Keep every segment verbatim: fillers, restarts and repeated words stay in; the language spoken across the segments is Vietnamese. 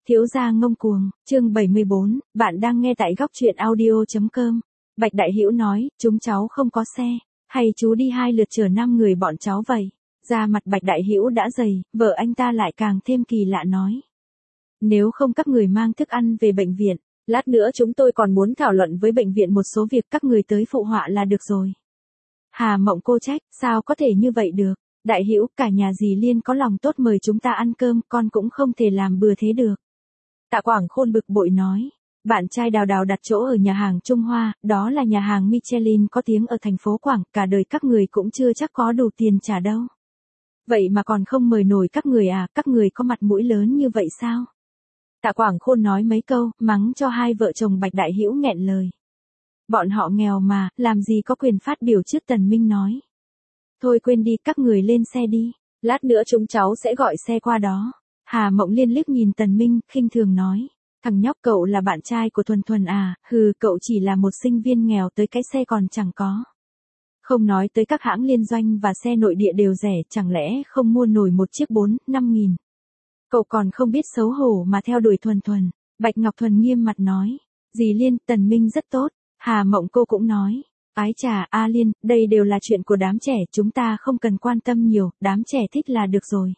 Thiếu gia ngông cuồng, chương bảy mươi bốn, bạn đang nghe tại góc truyện audio.com. Bạch Đại Hữu nói, chúng cháu không có xe, hay chú đi hai lượt chở năm người bọn cháu vậy. Da mặt Bạch Đại Hữu đã dày, vợ anh ta lại càng thêm kỳ lạ nói. Nếu không các người mang thức ăn về bệnh viện, lát nữa chúng tôi còn muốn thảo luận với bệnh viện một số việc, các người tới phụ họa là được rồi. Hà Mộng cô trách, sao có thể như vậy được? Đại Hữu, cả nhà dì Liên có lòng tốt mời chúng ta ăn cơm, con cũng không thể làm bừa thế được. Tạ Quảng Khôn bực bội nói, bạn trai Đào Đào đặt chỗ ở nhà hàng Trung Hoa, đó là nhà hàng Michelin có tiếng ở thành phố Quảng, cả đời các người cũng chưa chắc có đủ tiền trả đâu. Vậy mà còn không mời nổi các người à, các người có mặt mũi lớn như vậy sao? Tạ Quảng Khôn nói mấy câu, mắng cho hai vợ chồng Bạch Đại Hữu nghẹn lời. Bọn họ nghèo mà, làm gì có quyền phát biểu trước Tần Minh nói. Thôi quên đi, các người lên xe đi, lát nữa chúng cháu sẽ gọi xe qua đó. Hà Mộng Liên liếc nhìn Tần Minh, khinh thường nói, thằng nhóc cậu là bạn trai của Thuần Thuần à, hừ, cậu chỉ là một sinh viên nghèo tới cái xe còn chẳng có. Không nói tới các hãng liên doanh và xe nội địa đều rẻ, chẳng lẽ không mua nổi một chiếc bốn, năm nghìn. Cậu còn không biết xấu hổ mà theo đuổi Thuần Thuần. Bạch Ngọc Thuần nghiêm mặt nói, dì Liên, Tần Minh rất tốt. Hà Mộng cô cũng nói, ái trà, A Liên, đây đều là chuyện của đám trẻ, chúng ta không cần quan tâm nhiều, đám trẻ thích là được rồi.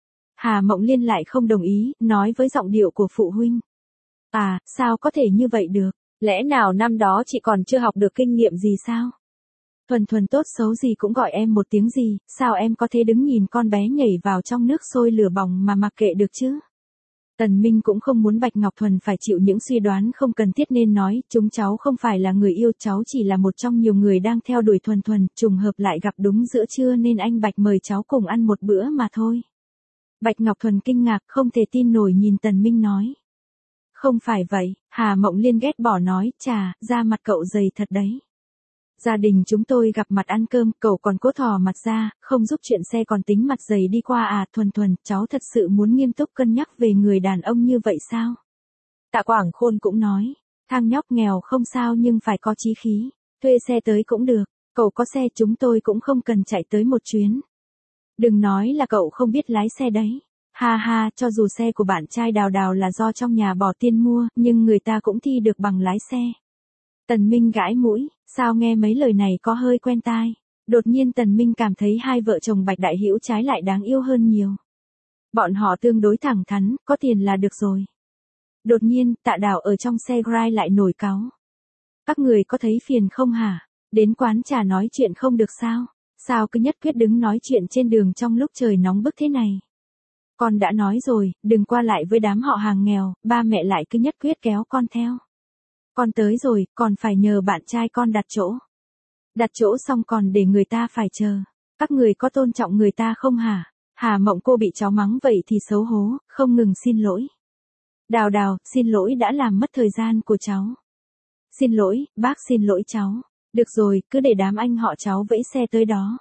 Hà Mộng Liên lại không đồng ý, nói với giọng điệu của phụ huynh. À, sao có thể như vậy được, lẽ nào năm đó chị còn chưa học được kinh nghiệm gì sao? Thuần Thuần tốt xấu gì cũng gọi em một tiếng gì, sao em có thể đứng nhìn con bé nhảy vào trong nước sôi lửa bỏng mà mặc kệ được chứ? Tần Minh cũng không muốn Bạch Ngọc Thuần phải chịu những suy đoán không cần thiết nên nói, chúng cháu không phải là người yêu, cháu chỉ là một trong nhiều người đang theo đuổi Thuần Thuần, trùng hợp lại gặp đúng giữa trưa nên anh Bạch mời cháu cùng ăn một bữa mà thôi. Bạch Ngọc Thuần kinh ngạc, không thể tin nổi nhìn Tần Minh nói. Không phải vậy, Hà Mộng Liên ghét bỏ nói, chà, da mặt cậu dày thật đấy. Gia đình chúng tôi gặp mặt ăn cơm, cậu còn cố thò mặt ra, không giúp chuyện xe còn tính mặt dày đi qua à, Thuần Thuần, cháu thật sự muốn nghiêm túc cân nhắc về người đàn ông như vậy sao? Tạ Quảng Khôn cũng nói, thằng nhóc nghèo không sao nhưng phải có chí khí, thuê xe tới cũng được, cậu có xe chúng tôi cũng không cần chạy tới một chuyến. Đừng nói là cậu không biết lái xe đấy. Ha ha, cho dù xe của bạn trai Đào Đào là do trong nhà bỏ tiền mua, nhưng người ta cũng thi được bằng lái xe. Tần Minh gãi mũi, sao nghe mấy lời này có hơi quen tai. Đột nhiên Tần Minh cảm thấy hai vợ chồng Bạch Đại Hữu trái lại đáng yêu hơn nhiều. Bọn họ tương đối thẳng thắn, có tiền là được rồi. Đột nhiên, Tạ Đào ở trong xe Grai lại nổi cáu. Các người có thấy phiền không hả? Đến quán trà nói chuyện không được sao? Sao cứ nhất quyết đứng nói chuyện trên đường trong lúc trời nóng bức thế này? Con đã nói rồi, đừng qua lại với đám họ hàng nghèo, ba mẹ lại cứ nhất quyết kéo con theo. Con tới rồi, còn phải nhờ bạn trai con đặt chỗ. Đặt chỗ xong còn để người ta phải chờ. Các người có tôn trọng người ta không hả? Hà Mộng cô bị cháu mắng vậy thì xấu hố, không ngừng xin lỗi. Đào Đào, xin lỗi đã làm mất thời gian của cháu. Xin lỗi, bác xin lỗi cháu. Được rồi, cứ để đám anh họ cháu vẫy xe tới đó.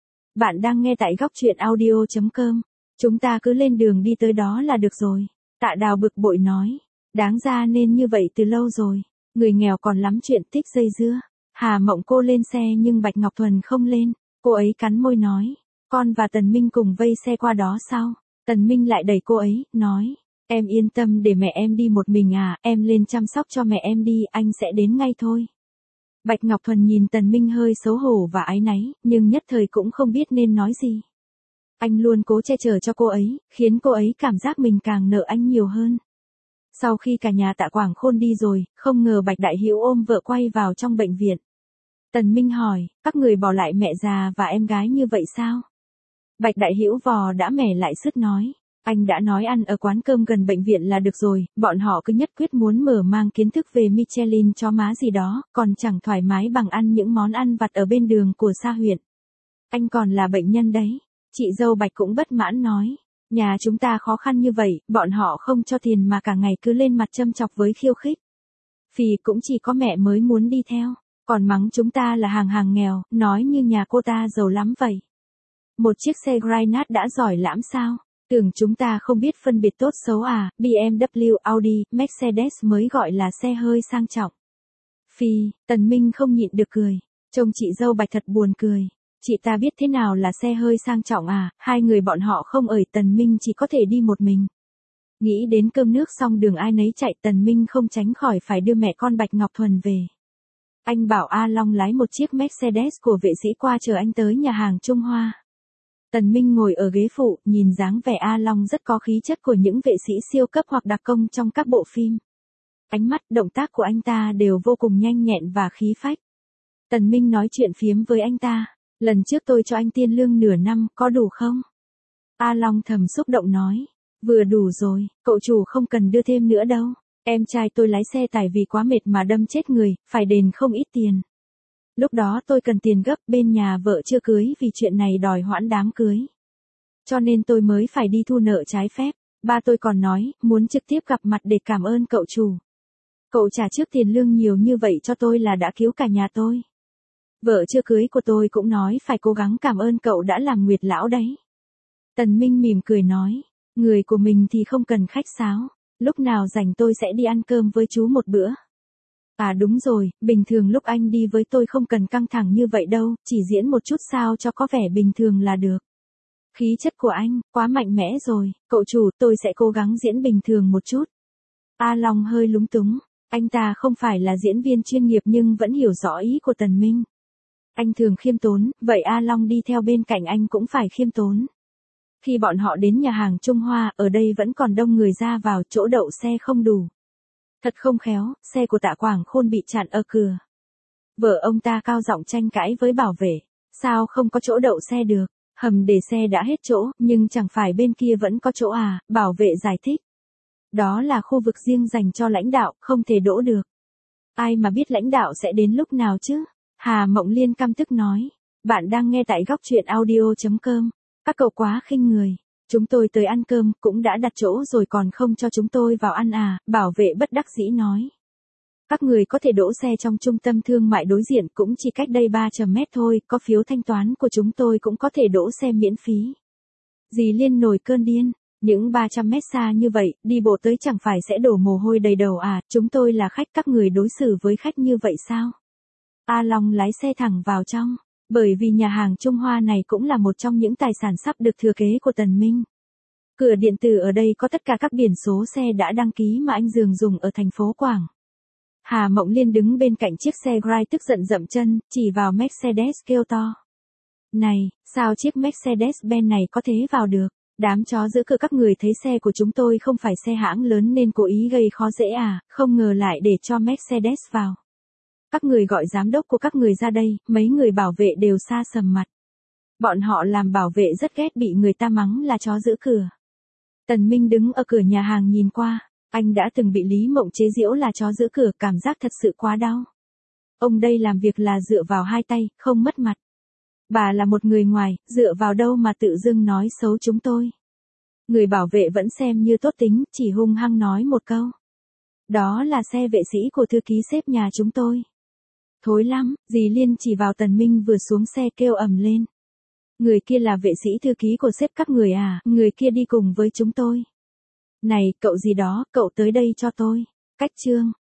Bạn đang nghe tại góc truyện audio.com. Chúng ta cứ lên đường đi tới đó là được rồi. Tạ Đào bực bội nói. Đáng ra nên như vậy từ lâu rồi. Người nghèo còn lắm chuyện thích dây dưa. Hà Mộng cô lên xe nhưng Bạch Ngọc Thuần không lên. Cô ấy cắn môi nói. Con và Tần Minh cùng vây xe qua đó sao? Tần Minh lại đẩy cô ấy, nói. Em yên tâm để mẹ em đi một mình à, em lên chăm sóc cho mẹ em đi, anh sẽ đến ngay thôi. Bạch Ngọc Thuần nhìn Tần Minh hơi xấu hổ và áy náy, nhưng nhất thời cũng không biết nên nói gì. Anh luôn cố che chở cho cô ấy, khiến cô ấy cảm giác mình càng nợ anh nhiều hơn. Sau khi cả nhà Tạ Quảng Khôn đi rồi, không ngờ Bạch Đại Hữu ôm vợ quay vào trong bệnh viện. Tần Minh hỏi, các người bỏ lại mẹ già và em gái như vậy sao? Bạch Đại Hữu vò đã mẻ lại sứt nói, anh đã nói ăn ở quán cơm gần bệnh viện là được rồi, bọn họ cứ nhất quyết muốn mở mang kiến thức về Michelin cho má gì đó, còn chẳng thoải mái bằng ăn những món ăn vặt ở bên đường của xa huyện. Anh còn là bệnh nhân đấy. Chị dâu Bạch cũng bất mãn nói. Nhà chúng ta khó khăn như vậy, bọn họ không cho tiền mà cả ngày cứ lên mặt châm chọc với khiêu khích. Phì cũng chỉ có mẹ mới muốn đi theo, còn mắng chúng ta là hàng hàng nghèo, nói như nhà cô ta giàu lắm vậy. Một chiếc xe Granat đã giỏi lắm sao? Tưởng chúng ta không biết phân biệt tốt xấu à, bê em vê, Audi, Mercedes mới gọi là xe hơi sang trọng. Phì, Tần Minh không nhịn được cười, trông chị dâu Bạch thật buồn cười. Chị ta biết thế nào là xe hơi sang trọng à, hai người bọn họ không ở, Tần Minh chỉ có thể đi một mình. Nghĩ đến cơm nước xong đường ai nấy chạy, Tần Minh không tránh khỏi phải đưa mẹ con Bạch Ngọc Thuần về. Anh bảo A Long lái một chiếc Mercedes của vệ sĩ qua chờ anh tới nhà hàng Trung Hoa. Tần Minh ngồi ở ghế phụ, nhìn dáng vẻ A Long rất có khí chất của những vệ sĩ siêu cấp hoặc đặc công trong các bộ phim. Ánh mắt, động tác của anh ta đều vô cùng nhanh nhẹn và khí phách. Tần Minh nói chuyện phiếm với anh ta. Lần trước tôi cho anh tiền lương nửa năm, có đủ không? A Long thầm xúc động nói. Vừa đủ rồi, cậu chủ không cần đưa thêm nữa đâu. Em trai tôi lái xe tải vì quá mệt mà đâm chết người, phải đền không ít tiền. Lúc đó tôi cần tiền gấp, bên nhà vợ chưa cưới vì chuyện này đòi hoãn đám cưới. Cho nên tôi mới phải đi thu nợ trái phép. Ba tôi còn nói, muốn trực tiếp gặp mặt để cảm ơn cậu chủ. Cậu trả trước tiền lương nhiều như vậy cho tôi là đã cứu cả nhà tôi. Vợ chưa cưới của tôi cũng nói phải cố gắng cảm ơn cậu đã làm nguyệt lão đấy. Tần Minh mỉm cười nói, người của mình thì không cần khách sáo. Lúc nào rảnh tôi sẽ đi ăn cơm với chú một bữa. À đúng rồi, bình thường lúc anh đi với tôi không cần căng thẳng như vậy đâu, chỉ diễn một chút sao cho có vẻ bình thường là được. Khí chất của anh, quá mạnh mẽ rồi, cậu chủ, tôi sẽ cố gắng diễn bình thường một chút. A Long hơi lúng túng, anh ta không phải là diễn viên chuyên nghiệp nhưng vẫn hiểu rõ ý của Tần Minh. Anh thường khiêm tốn, vậy A Long đi theo bên cạnh anh cũng phải khiêm tốn. Khi bọn họ đến nhà hàng Trung Hoa, ở đây vẫn còn đông người ra vào, chỗ đậu xe không đủ. Thật không khéo, xe của Tạ Quảng Khôn bị chặn ở cửa. Vợ ông ta cao giọng tranh cãi với bảo vệ. Sao không có chỗ đậu xe được? Hầm để xe đã hết chỗ, nhưng chẳng phải bên kia vẫn có chỗ à, bảo vệ giải thích. Đó là khu vực riêng dành cho lãnh đạo, không thể đỗ được. Ai mà biết lãnh đạo sẽ đến lúc nào chứ? Hà Mộng Liên căm tức nói. Bạn đang nghe tại góc truyện audio chấm com. Các cậu quá khinh người. Chúng tôi tới ăn cơm, cũng đã đặt chỗ rồi còn không cho chúng tôi vào ăn à, bảo vệ bất đắc dĩ nói. Các người có thể đỗ xe trong trung tâm thương mại đối diện, cũng chỉ cách đây ba trăm mét thôi, có phiếu thanh toán của chúng tôi cũng có thể đỗ xe miễn phí. Dì Liên nổi cơn điên, những ba trăm mét xa như vậy, đi bộ tới chẳng phải sẽ đổ mồ hôi đầy đầu à, chúng tôi là khách, các người đối xử với khách như vậy sao? A Long lái xe thẳng vào trong. Bởi vì nhà hàng Trung Hoa này cũng là một trong những tài sản sắp được thừa kế của Tần Minh. Cửa điện tử ở đây có tất cả các biển số xe đã đăng ký mà anh Dường dùng ở thành phố Quảng. Hà Mộng Liên đứng bên cạnh chiếc xe Grey tức giận dậm chân, chỉ vào Mercedes kêu to. Này, sao chiếc Mercedes-Benz này có thế vào được? Đám chó giữ cửa, các người thấy xe của chúng tôi không phải xe hãng lớn nên cố ý gây khó dễ à, không ngờ lại để cho Mercedes vào. Các người gọi giám đốc của các người ra đây, mấy người bảo vệ đều xa sầm mặt. Bọn họ làm bảo vệ rất ghét bị người ta mắng là chó giữ cửa. Tần Minh đứng ở cửa nhà hàng nhìn qua, anh đã từng bị Lý Mộng chế giễu là chó giữ cửa, cảm giác thật sự quá đau. Ông đây làm việc là dựa vào hai tay, không mất mặt. Bà là một người ngoài, dựa vào đâu mà tự dưng nói xấu chúng tôi. Người bảo vệ vẫn xem như tốt tính, chỉ hung hăng nói một câu. Đó là xe vệ sĩ của thư ký sếp nhà chúng tôi. Thối lắm, dì Liên chỉ vào Tần Minh vừa xuống xe kêu ầm lên. Người kia là vệ sĩ thư ký của sếp các người à, người kia đi cùng với chúng tôi. Này, cậu gì đó, cậu tới đây cho tôi. Cách chương.